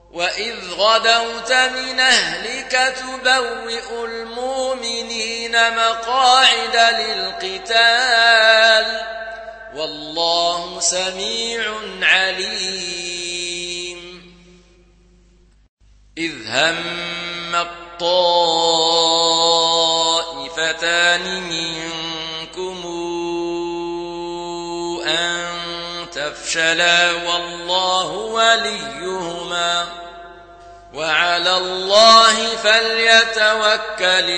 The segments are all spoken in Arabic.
وإذ غدوت من أهلك تبوئ المؤمنين مقاعد للقتال والله سميع عليم إذ هم الطائفتان منكم أن تفشلا والله وليهما وعلى الله فليتوكل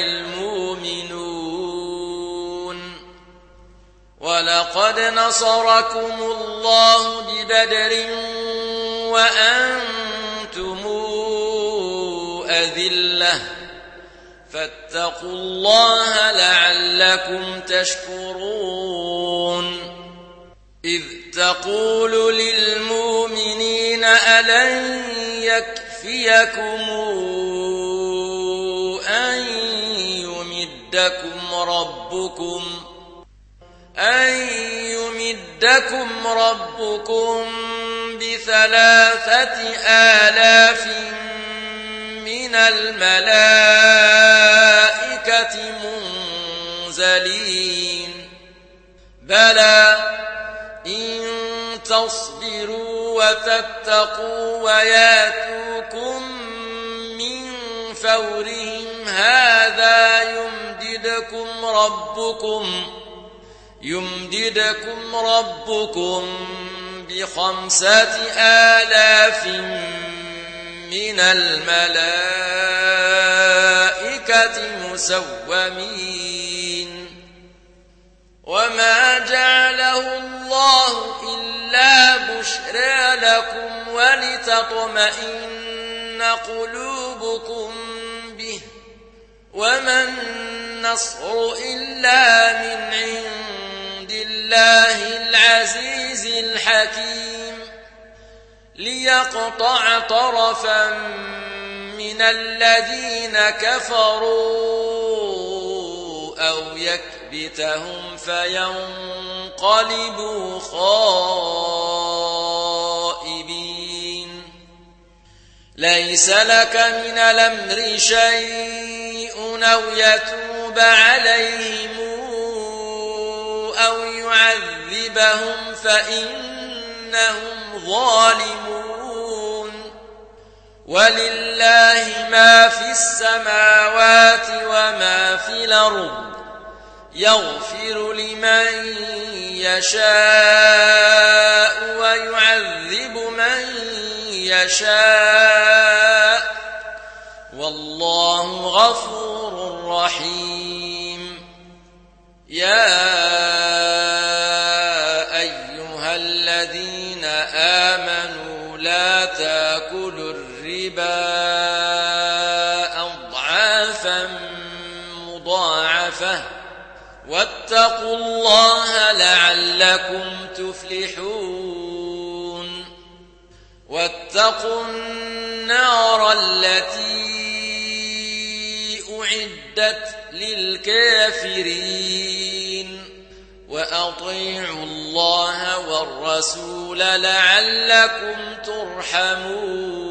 المؤمنون ولقد نصركم الله ببدر وأنتم أذلة فاتقوا الله لعلكم تشكرون إذ تقول للمؤمنين ألن يكفيكم أن يمدكم ربكم ب3,000 من الملائكة منزلين بلى إن تصبروا وتتقوا وياتوكم من فورهم هذا يمددكم ربكم ب5,000 من الملائكة مسومين وما جعله الله إلا بشرى لكم ولتطمئن قلوبكم به وما النصر إلا من عند الله العزيز الحكيم ليقطع طرفا من الذين كفروا أو يكبتهم فينقلبوا خائبين ليس لك من الأمر شيء أو يتوب عليهم أو يعذبهم فإنهم ظالمون ولله ما في السماوات وما في الأرض يغفر لمن يشاء ويعذب من يشاء والله غفور رحيم يا أيها الذين آمنوا لا تأكلوا الربا أضعافا مضاعفة واتقوا الله لعلكم تفلحون واتقوا النار التي أعدت للكافرين وأطيعوا الله والرسول لعلكم ترحمون